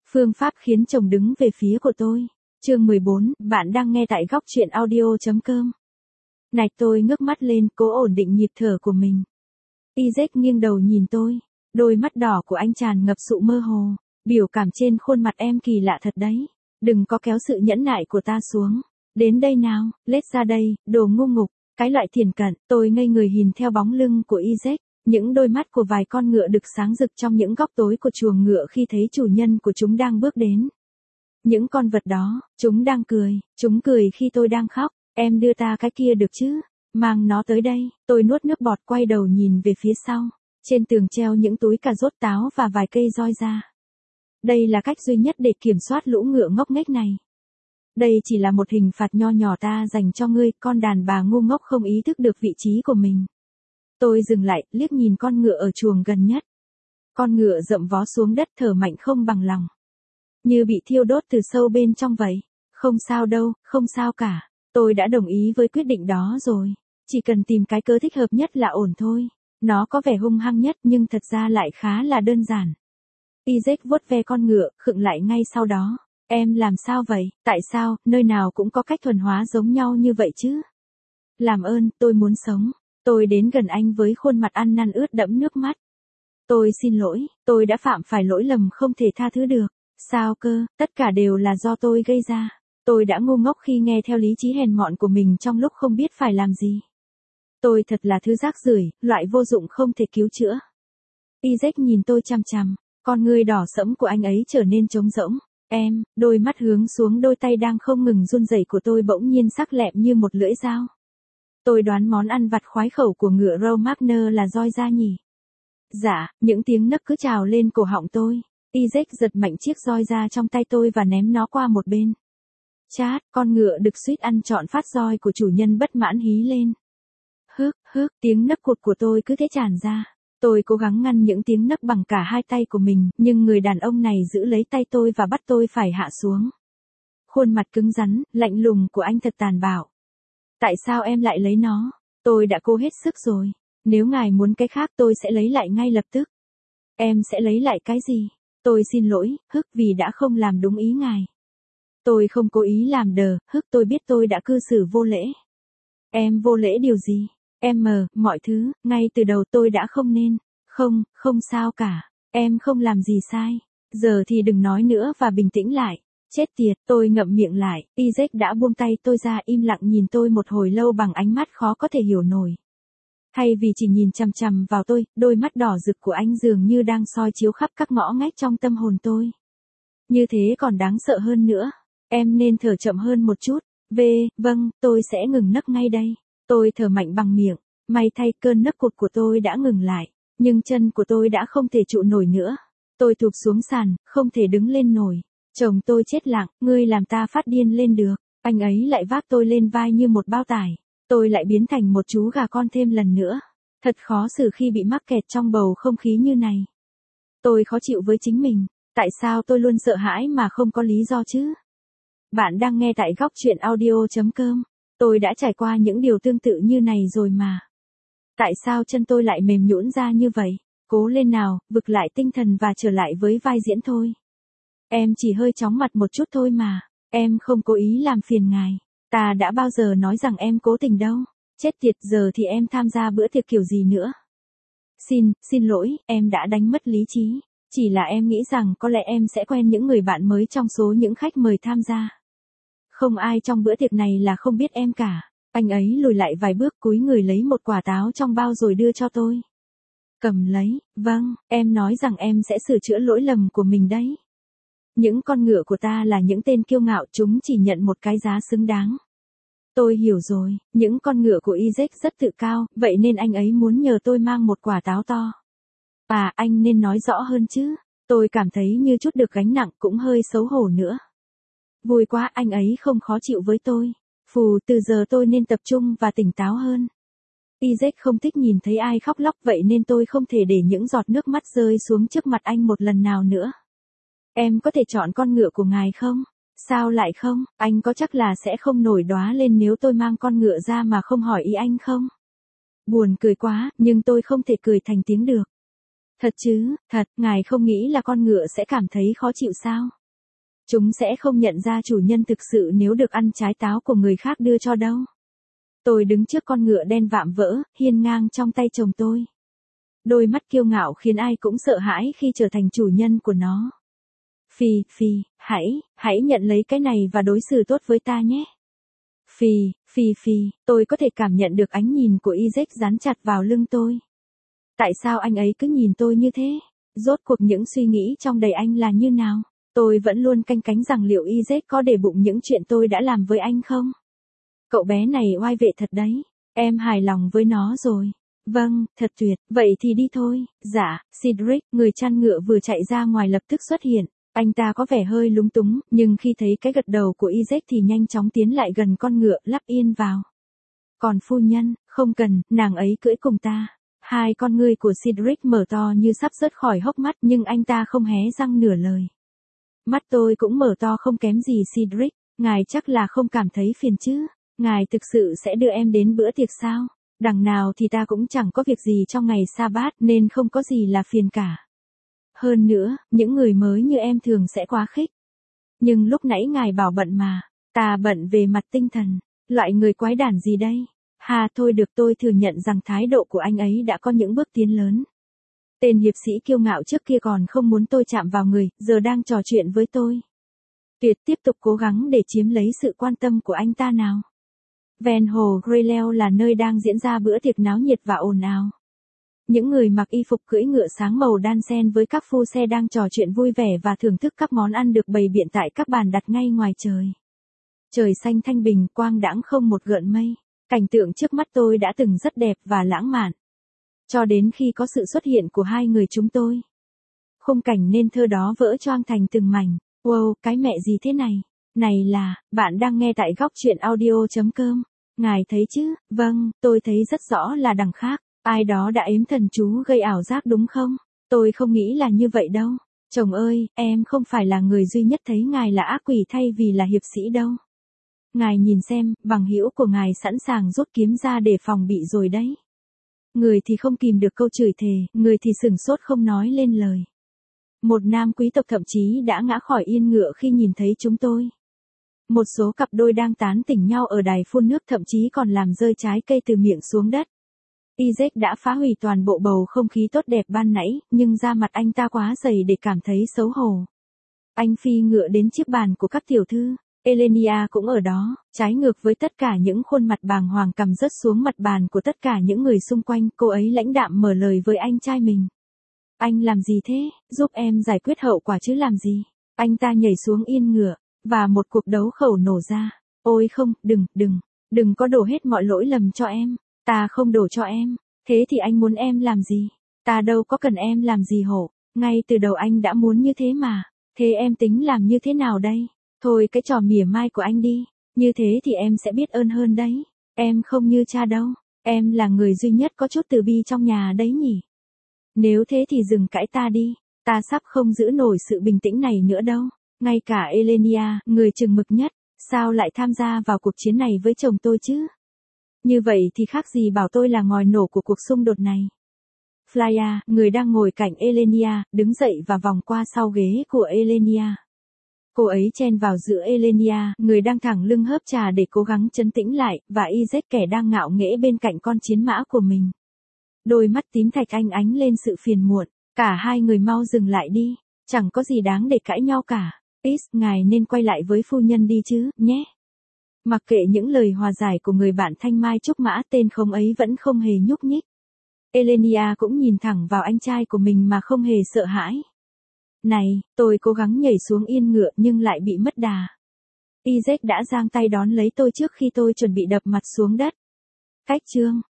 Phương pháp khiến chồng đứng về phía của tôi. Chương 14, bạn đang nghe tại góc truyện audio.com. Này, tôi ngước mắt lên, cố ổn định nhịp thở của mình. Isaac nghiêng đầu nhìn tôi. Đôi mắt đỏ của anh tràn ngập sự mơ hồ. Biểu cảm trên khuôn mặt em kỳ lạ thật đấy. Đừng có kéo sự nhẫn nại của ta xuống. Đến đây nào, lết ra đây, đồ ngu ngục. Cái loại thiển cận. Tôi ngây người nhìn theo bóng lưng của Isaac. Những đôi mắt của vài con ngựa đực sáng rực trong những góc tối của chuồng ngựa khi thấy chủ nhân của chúng đang bước đến. Những con vật đó, chúng đang cười, chúng cười khi tôi đang khóc. Em đưa ta cái kia được chứ? Mang nó tới đây. Tôi nuốt nước bọt, quay đầu nhìn về phía sau. Trên tường treo những túi cà rốt, táo và vài cây roi da. Đây là cách duy nhất để kiểm soát lũ ngựa ngốc nghếch này. Đây chỉ là một hình phạt nho nhỏ ta dành cho ngươi, con đàn bà ngu ngốc không ý thức được vị trí của mình. Tôi dừng lại, liếc nhìn con ngựa ở chuồng gần nhất. Con ngựa dậm vó xuống đất, thở mạnh không bằng lòng. Như bị thiêu đốt từ sâu bên trong vậy. Không sao đâu, không sao cả. Tôi đã đồng ý với quyết định đó rồi. Chỉ cần tìm cái cớ thích hợp nhất là ổn thôi. Nó có vẻ hung hăng nhất nhưng thật ra lại khá là đơn giản. Isaac vuốt ve con ngựa, khựng lại ngay sau đó. Em làm sao vậy? Tại sao, nơi nào cũng có cách thuần hóa giống nhau như vậy chứ? Làm ơn, tôi muốn sống. Tôi đến gần anh với khuôn mặt ăn năn ướt đẫm nước mắt. Tôi xin lỗi, tôi đã phạm phải lỗi lầm không thể tha thứ được. Sao cơ, tất cả đều là do tôi gây ra. Tôi đã ngu ngốc khi nghe theo lý trí hèn mọn của mình trong lúc không biết phải làm gì. Tôi thật là thứ rác rưởi, loại vô dụng không thể cứu chữa. Isaac nhìn tôi chằm chằm, con ngươi đỏ sẫm của anh ấy trở nên trống rỗng. Em, đôi mắt hướng xuống đôi tay đang không ngừng run rẩy của tôi bỗng nhiên sắc lẹm như một lưỡi dao. Tôi đoán món ăn vặt khoái khẩu của ngựa Romagner là roi da nhỉ? Dạ, những tiếng nấc cứ trào lên cổ họng tôi. Isaac giật mạnh chiếc roi da trong tay tôi và ném nó qua một bên. Chát, con ngựa đực suýt ăn trọn phát roi của chủ nhân bất mãn hí lên. Hức, tiếng nấc cụt của tôi cứ thế tràn ra. Tôi cố gắng ngăn những tiếng nấc bằng cả hai tay của mình, nhưng người đàn ông này giữ lấy tay tôi và bắt tôi phải hạ xuống. Khuôn mặt cứng rắn, lạnh lùng của anh thật tàn bạo. Tại sao em lại lấy nó? Tôi đã cố hết sức rồi. Nếu ngài muốn cái khác tôi sẽ lấy lại ngay lập tức. Em sẽ lấy lại cái gì? Tôi xin lỗi, vì đã không làm đúng ý ngài. Tôi không cố ý làm đờ, tôi biết tôi đã cư xử vô lễ. Em vô lễ điều gì? Mọi thứ, ngay từ đầu tôi đã không nên. Không sao cả. Em không làm gì sai. Giờ thì đừng nói nữa và bình tĩnh lại. Chết tiệt, tôi ngậm miệng lại. Isaac đã buông tay tôi ra, im lặng nhìn tôi một hồi lâu bằng ánh mắt khó có thể hiểu nổi. Thay vì chỉ nhìn chằm chằm vào tôi, đôi mắt đỏ rực của anh dường như đang soi chiếu khắp các ngõ ngách trong tâm hồn tôi. Như thế còn đáng sợ hơn nữa. Em nên thở chậm hơn một chút. Vâng, tôi sẽ ngừng nấc ngay đây. Tôi thở mạnh bằng miệng. May thay cơn nấc cụt của tôi đã ngừng lại. Nhưng chân của tôi đã không thể trụ nổi nữa. Tôi thụp xuống sàn, không thể đứng lên nổi. Chồng tôi chết lặng, ngươi làm ta phát điên lên được. Anh ấy lại vác tôi lên vai như một bao tải. Tôi lại biến thành một chú gà con thêm lần nữa. Thật khó xử khi bị mắc kẹt trong bầu không khí như này. Tôi khó chịu với chính mình. Tại sao tôi luôn sợ hãi mà không có lý do chứ? Bạn đang nghe tại góc truyện audio.com. Tôi đã trải qua những điều tương tự như này rồi mà. Tại sao chân tôi lại mềm nhũn ra như vậy? Cố lên nào, vực lại tinh thần và trở lại với vai diễn thôi. Em chỉ hơi chóng mặt một chút thôi mà. Em không cố ý làm phiền ngài. Ta đã bao giờ nói rằng em cố tình đâu. Chết tiệt, giờ thì em tham gia bữa tiệc kiểu gì nữa? Xin lỗi, em đã đánh mất lý trí. Chỉ là em nghĩ rằng có lẽ em sẽ quen những người bạn mới trong số những khách mời tham gia. Không ai trong bữa tiệc này là không biết em cả. Anh ấy lùi lại vài bước, cúi người lấy một quả táo trong bao rồi đưa cho tôi. Cầm lấy, vâng, em nói rằng em sẽ sửa chữa lỗi lầm của mình đấy. Những con ngựa của ta là những tên kiêu ngạo, chúng chỉ nhận một cái giá xứng đáng. Tôi hiểu rồi, những con ngựa của Isaac rất tự cao, vậy nên anh ấy muốn nhờ tôi mang một quả táo to. Anh nên nói rõ hơn chứ. Tôi cảm thấy như chút được gánh nặng, cũng hơi xấu hổ nữa. Vui quá, anh ấy không khó chịu với tôi. Từ giờ tôi nên tập trung và tỉnh táo hơn. Isaac không thích nhìn thấy ai khóc lóc, vậy nên tôi không thể để những giọt nước mắt rơi xuống trước mặt anh một lần nào nữa. Em có thể chọn con ngựa của ngài không? Sao lại không? Anh có chắc là sẽ không nổi đoá lên nếu tôi mang con ngựa ra mà không hỏi ý anh không? Buồn cười quá, nhưng tôi không thể cười thành tiếng được. Thật chứ, thật, ngài không nghĩ là con ngựa sẽ cảm thấy khó chịu sao? Chúng sẽ không nhận ra chủ nhân thực sự nếu được ăn trái táo của người khác đưa cho đâu. Tôi đứng trước con ngựa đen vạm vỡ, hiên ngang trong tay chồng tôi. Đôi mắt kiêu ngạo khiến ai cũng sợ hãi khi trở thành chủ nhân của nó. Phi, hãy nhận lấy cái này và đối xử tốt với ta nhé. Phi, tôi có thể cảm nhận được ánh nhìn của Isaac dán chặt vào lưng tôi. Tại sao anh ấy cứ nhìn tôi như thế? Rốt cuộc những suy nghĩ trong đầy anh là như nào? Tôi vẫn luôn canh cánh rằng liệu Isaac có để bụng những chuyện tôi đã làm với anh không? Cậu bé này oai vệ thật đấy. Em hài lòng với nó rồi. Vâng, thật tuyệt. Vậy thì đi thôi. Dạ, Cedric, người chăn ngựa vừa chạy ra ngoài lập tức xuất hiện. Anh ta có vẻ hơi lúng túng, nhưng khi thấy cái gật đầu của Isaac thì nhanh chóng tiến lại gần con ngựa, lắp yên vào. Còn phu nhân, không cần, nàng ấy cưỡi cùng ta. Hai con ngươi của Cedric mở to như sắp rớt khỏi hốc mắt, nhưng anh ta không hé răng nửa lời. Mắt tôi cũng mở to không kém gì Cedric, ngài chắc là không cảm thấy phiền chứ? Ngài thực sự sẽ đưa em đến bữa tiệc sao? Đằng nào thì ta cũng chẳng có việc gì trong ngày sa-bát nên không có gì là phiền cả. Hơn nữa, những người mới như em thường sẽ quá khích. Nhưng lúc nãy ngài bảo bận mà, ta bận về mặt tinh thần, loại người quái đản gì đây? Thôi được, tôi thừa nhận rằng thái độ của anh ấy đã có những bước tiến lớn. Tên hiệp sĩ kiêu ngạo trước kia còn không muốn tôi chạm vào người, giờ đang trò chuyện với tôi. Tuyệt, tiếp tục cố gắng để chiếm lấy sự quan tâm của anh ta nào. Ven hồ Greylell là nơi đang diễn ra bữa tiệc náo nhiệt và ồn ào. Những người mặc y phục cưỡi ngựa sáng màu đan xen với các phu xe đang trò chuyện vui vẻ và thưởng thức các món ăn được bày biện tại các bàn đặt ngay ngoài trời. Trời xanh thanh bình, quang đãng không một gợn mây. Cảnh tượng trước mắt tôi đã từng rất đẹp và lãng mạn. Cho đến khi có sự xuất hiện của hai người chúng tôi. Khung cảnh nên thơ đó vỡ choang thành từng mảnh. Wow, cái mẹ gì thế này? Này là, bạn đang nghe tại góc truyện audio.com. Ngài thấy chứ? Vâng, tôi thấy rất rõ là đằng khác. Ai đó đã ếm thần chú gây ảo giác đúng không? Tôi không nghĩ là như vậy đâu. Chồng ơi, em không phải là người duy nhất thấy ngài là ác quỷ thay vì là hiệp sĩ đâu. Ngài nhìn xem, bằng hữu của ngài sẵn sàng rút kiếm ra để phòng bị rồi đấy. Người thì không kìm được câu chửi thề, người thì sửng sốt không nói lên lời. Một nam quý tộc thậm chí đã ngã khỏi yên ngựa khi nhìn thấy chúng tôi. Một số cặp đôi đang tán tỉnh nhau ở đài phun nước thậm chí còn làm rơi trái cây từ miệng xuống đất. Isaac đã phá hủy toàn bộ bầu không khí tốt đẹp ban nãy, nhưng da mặt anh ta quá dày để cảm thấy xấu hổ. Anh phi ngựa đến chiếc bàn của các tiểu thư. Elenia cũng ở đó, trái ngược với tất cả những khuôn mặt bàng hoàng cầm rớt xuống mặt bàn của tất cả những người xung quanh, cô ấy lãnh đạm mở lời với anh trai mình. Anh làm gì thế? Giúp em giải quyết hậu quả chứ làm gì? Anh ta nhảy xuống yên ngựa, và một cuộc đấu khẩu nổ ra. Ôi không, đừng có đổ hết mọi lỗi lầm cho em. Ta không đổ cho em. Thế thì anh muốn em làm gì? Ta đâu có cần em làm gì hổ. Ngay từ đầu anh đã muốn như thế mà. Thế em tính làm như thế nào đây? Thôi cái trò mỉa mai của anh đi. Như thế thì em sẽ biết ơn hơn đấy. Em không như cha đâu. Em là người duy nhất có chút từ bi trong nhà đấy nhỉ. Nếu thế thì dừng cãi ta đi. Ta sắp không giữ nổi sự bình tĩnh này nữa đâu. Ngay cả Elenia, người chừng mực nhất, sao lại tham gia vào cuộc chiến này với chồng tôi chứ? Như vậy thì khác gì bảo tôi là ngòi nổ của cuộc xung đột này. Flya, người đang ngồi cạnh Elenia, đứng dậy và vòng qua sau ghế của Elenia. Cô ấy chen vào giữa Elenia, người đang thẳng lưng hớp trà để cố gắng trấn tĩnh lại, và Isaac kẻ đang ngạo nghễ bên cạnh con chiến mã của mình. Đôi mắt tím thạch anh ánh lên sự phiền muộn. Cả hai người mau dừng lại đi. Chẳng có gì đáng để cãi nhau cả. Ngài nên quay lại với phu nhân đi chứ, nhé. Mặc kệ những lời hòa giải của người bạn thanh mai trúc mã, tên khống ấy vẫn không hề nhúc nhích. Elenia cũng nhìn thẳng vào anh trai của mình mà không hề sợ hãi. Này, tôi cố gắng nhảy xuống yên ngựa nhưng lại bị mất đà. Isaac đã giang tay đón lấy tôi trước khi tôi chuẩn bị đập mặt xuống đất. Cách chương